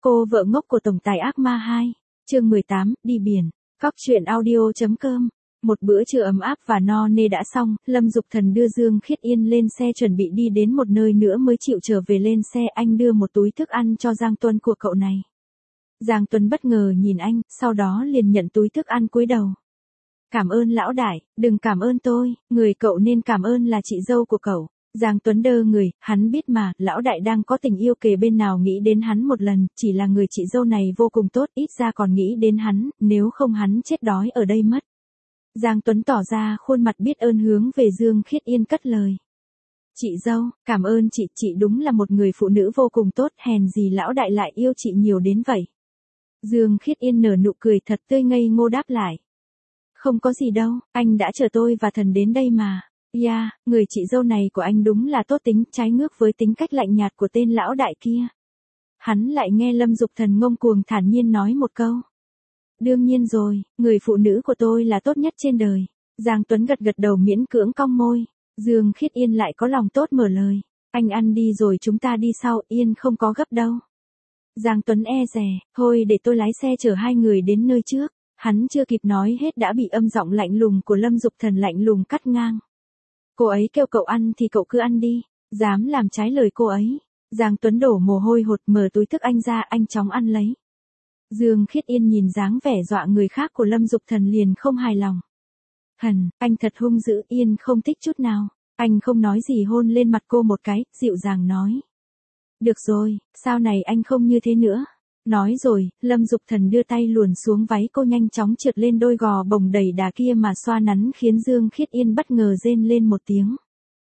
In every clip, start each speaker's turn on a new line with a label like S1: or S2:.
S1: Cô vợ ngốc của tổng tài ác ma 2, chương 18, đi biển. Cóc truyện audio.com. Một bữa trưa ấm áp và no nê đã xong, Lâm Dục Thần đưa Dương Khiết Yên lên xe chuẩn bị đi đến một nơi nữa mới chịu trở về. Lên xe anh đưa một túi thức ăn cho Giang Tuấn của cậu này. Giang Tuấn bất ngờ nhìn anh, sau đó liền nhận túi thức ăn cúi đầu. Cảm ơn lão đại, đừng cảm ơn tôi, người cậu nên cảm ơn là chị dâu của cậu. Giang Tuấn đơ người, hắn biết mà, lão đại đang có tình yêu kề bên nào nghĩ đến hắn một lần, chỉ là người chị dâu này vô cùng tốt, ít ra còn nghĩ đến hắn, nếu không hắn chết đói ở đây mất. Giang Tuấn tỏ ra khuôn mặt biết ơn hướng về Dương Khiết Yên cất lời. Chị dâu, cảm ơn chị đúng là một người phụ nữ vô cùng tốt, hèn gì lão đại lại yêu chị nhiều đến vậy. Dương Khiết Yên nở nụ cười thật tươi ngây ngô đáp lại. Không có gì đâu, anh đã chờ tôi và Thần đến đây mà. Người chị dâu này của anh đúng là tốt tính, trái ngược với tính cách lạnh nhạt của tên lão đại kia. Hắn lại nghe Lâm Dục Thần ngông cuồng thản nhiên nói một câu. Đương nhiên rồi, người phụ nữ của tôi là tốt nhất trên đời. Giang Tuấn gật gật đầu miễn cưỡng cong môi. Dương Khiết Yên lại có lòng tốt mở lời. Anh ăn đi rồi chúng ta đi sau, Yên không có gấp đâu. Giang Tuấn e dè, thôi để tôi lái xe chở hai người đến nơi trước. Hắn chưa kịp nói hết đã bị âm giọng lạnh lùng của Lâm Dục Thần lạnh lùng cắt ngang. Cô ấy kêu cậu ăn thì cậu cứ ăn đi, dám làm trái lời cô ấy. Giang Tuấn đổ mồ hôi hột mở túi thức anh ra, anh chóng ăn lấy. Dương Khiết Yên nhìn dáng vẻ dọa người khác của Lâm Dục Thần liền không hài lòng. Anh thật hung dữ, Yên không thích chút nào. Anh không nói gì hôn lên mặt cô một cái, dịu dàng nói. Được rồi, sau này anh không như thế nữa. Nói rồi, Lâm Dục Thần đưa tay luồn xuống váy cô nhanh chóng trượt lên đôi gò bồng đầy đà kia mà xoa nắn khiến Dương Khiết Yên bất ngờ rên lên một tiếng.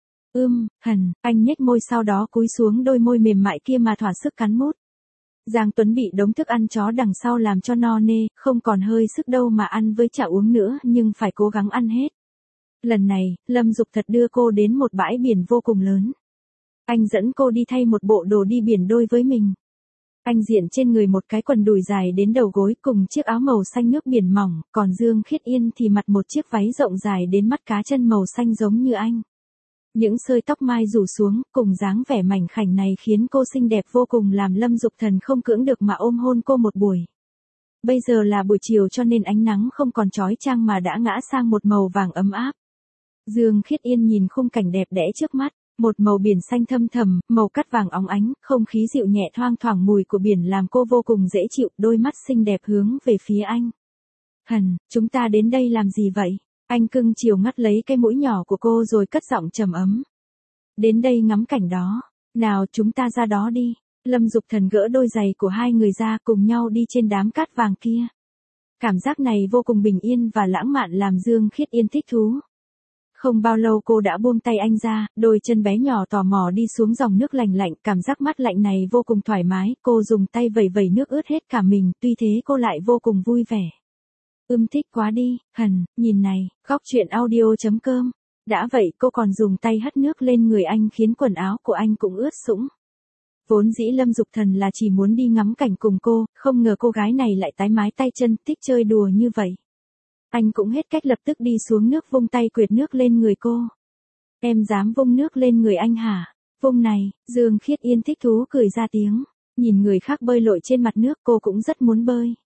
S1: Anh nhếch môi sau đó cúi xuống đôi môi mềm mại kia mà thỏa sức cắn mút. Giang Tuấn bị đống thức ăn chó đằng sau làm cho no nê, không còn hơi sức đâu mà ăn với chả uống nữa nhưng phải cố gắng ăn hết. Lần này, Lâm Dục Thật đưa cô đến một bãi biển vô cùng lớn. Anh dẫn cô đi thay một bộ đồ đi biển đôi với mình. Anh diện trên người một cái quần đùi dài đến đầu gối cùng chiếc áo màu xanh nước biển mỏng, còn Dương Khiết Yên thì mặc một chiếc váy rộng dài đến mắt cá chân màu xanh giống như anh. Những sợi tóc mai rủ xuống, cùng dáng vẻ mảnh khảnh này khiến cô xinh đẹp vô cùng làm Lâm Dục Thần không cưỡng được mà ôm hôn cô một buổi. Bây giờ là buổi chiều cho nên ánh nắng không còn chói chang mà đã ngã sang một màu vàng ấm áp. Dương Khiết Yên nhìn khung cảnh đẹp đẽ trước mắt. Một màu biển xanh thâm thẳm, màu cát vàng óng ánh, không khí dịu nhẹ thoang thoảng mùi của biển làm cô vô cùng dễ chịu, đôi mắt xinh đẹp hướng về phía anh. Chúng ta đến đây làm gì vậy? Anh cưng chiều ngắt lấy cái mũi nhỏ của cô rồi cất giọng trầm ấm. Đến đây ngắm cảnh đó. Nào chúng ta ra đó đi. Lâm Dục Thần gỡ đôi giày của hai người ra cùng nhau đi trên đám cát vàng kia. Cảm giác này vô cùng bình yên và lãng mạn làm Dương Khiết Yên thích thú. Không bao lâu cô đã buông tay anh ra, đôi chân bé nhỏ tò mò đi xuống dòng nước lạnh lạnh, cảm giác mát lạnh này vô cùng thoải mái, cô dùng tay vẩy vẩy nước ướt hết cả mình, tuy thế cô lại vô cùng vui vẻ. Thích quá đi, nhìn này, Cóc truyện audio.com. Đã vậy cô còn dùng tay hất nước lên người anh khiến quần áo của anh cũng ướt sũng. Vốn dĩ Lâm Dục Thần là chỉ muốn đi ngắm cảnh cùng cô, không ngờ cô gái này lại tái mái tay chân, thích chơi đùa như vậy. Anh cũng hết cách lập tức đi xuống nước vung tay quệt nước lên người cô. Em dám vung nước lên người anh hả? Vung này, Dương Khiết Yên thích thú cười ra tiếng. Nhìn người khác bơi lội trên mặt nước cô cũng rất muốn bơi.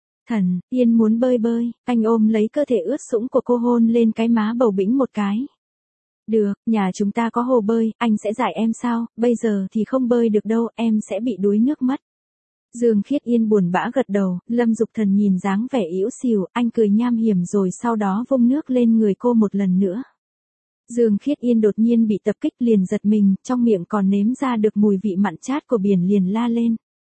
S1: Yên muốn bơi, anh ôm lấy cơ thể ướt sũng của cô hôn lên cái má bầu bĩnh một cái. Được, nhà chúng ta có hồ bơi, anh sẽ dạy em sao, bây giờ thì không bơi được đâu, em sẽ bị đuối nước mất. Dương Khiết Yên buồn bã gật đầu, Lâm Dục Thần nhìn dáng vẻ yếu xìu, anh cười nham hiểm rồi sau đó vung nước lên người cô một lần nữa. Dương Khiết Yên đột nhiên bị tập kích liền giật mình, trong miệng còn nếm ra được mùi vị mặn chát của biển liền la lên.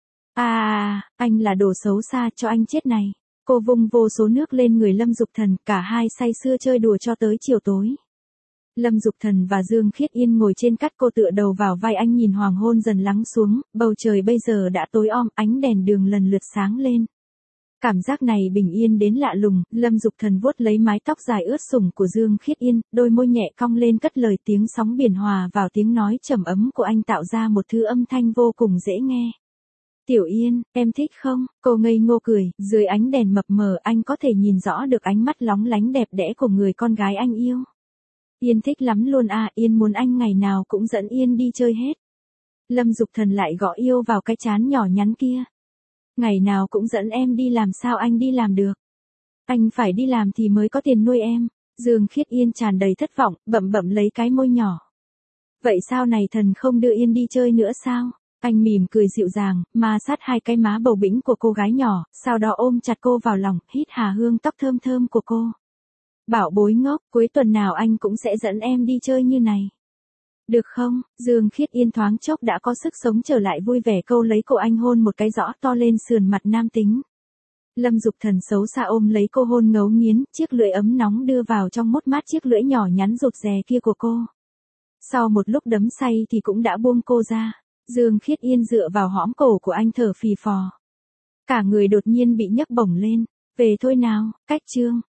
S1: Anh là đồ xấu xa cho anh chết này. Cô vung vô số nước lên người Lâm Dục Thần, cả hai say sưa chơi đùa cho tới chiều tối. Lâm Dục Thần và Dương Khiết Yên ngồi trên cát, cô tựa đầu vào vai anh nhìn hoàng hôn dần lắng xuống, bầu trời bây giờ đã tối om, ánh đèn đường lần lượt sáng lên. Cảm giác này bình yên đến lạ lùng, Lâm Dục Thần vuốt lấy mái tóc dài ướt sũng của Dương Khiết Yên, đôi môi nhẹ cong lên cất lời, tiếng sóng biển hòa vào tiếng nói trầm ấm của anh tạo ra một thứ âm thanh vô cùng dễ nghe. Tiểu Yên, em thích không? Cô ngây ngô cười, dưới ánh đèn mập mờ anh có thể nhìn rõ được ánh mắt lóng lánh đẹp đẽ của người con gái anh yêu. Yên thích lắm luôn Yên muốn anh ngày nào cũng dẫn Yên đi chơi hết. Lâm Dục Thần lại gõ yêu vào cái trán nhỏ nhắn kia. Ngày nào cũng dẫn em đi làm sao anh đi làm được. Anh phải đi làm thì mới có tiền nuôi em. Dương Khiết Yên tràn đầy thất vọng, bậm bậm lấy cái môi nhỏ. Vậy sao này thần không đưa Yên đi chơi nữa sao? Anh mỉm cười dịu dàng, ma sát hai cái má bầu bĩnh của cô gái nhỏ, sau đó ôm chặt cô vào lòng, hít hà hương tóc thơm thơm của cô. Bảo bối ngốc, cuối tuần nào anh cũng sẽ dẫn em đi chơi như này. Được không? Dương Khiết Yên thoáng chốc đã có sức sống trở lại, vui vẻ câu lấy cô anh hôn một cái rõ to lên sườn mặt nam tính. Lâm Dục Thần xấu xa ôm lấy cô hôn ngấu nghiến, chiếc lưỡi ấm nóng đưa vào trong mốt mát chiếc lưỡi nhỏ nhắn rụt rè kia của cô. Sau một lúc đấm say thì cũng đã buông cô ra. Dương Khiết Yên dựa vào hõm cổ của anh thở phì phò. Cả người đột nhiên bị nhấc bổng lên. Về thôi nào, cách chương.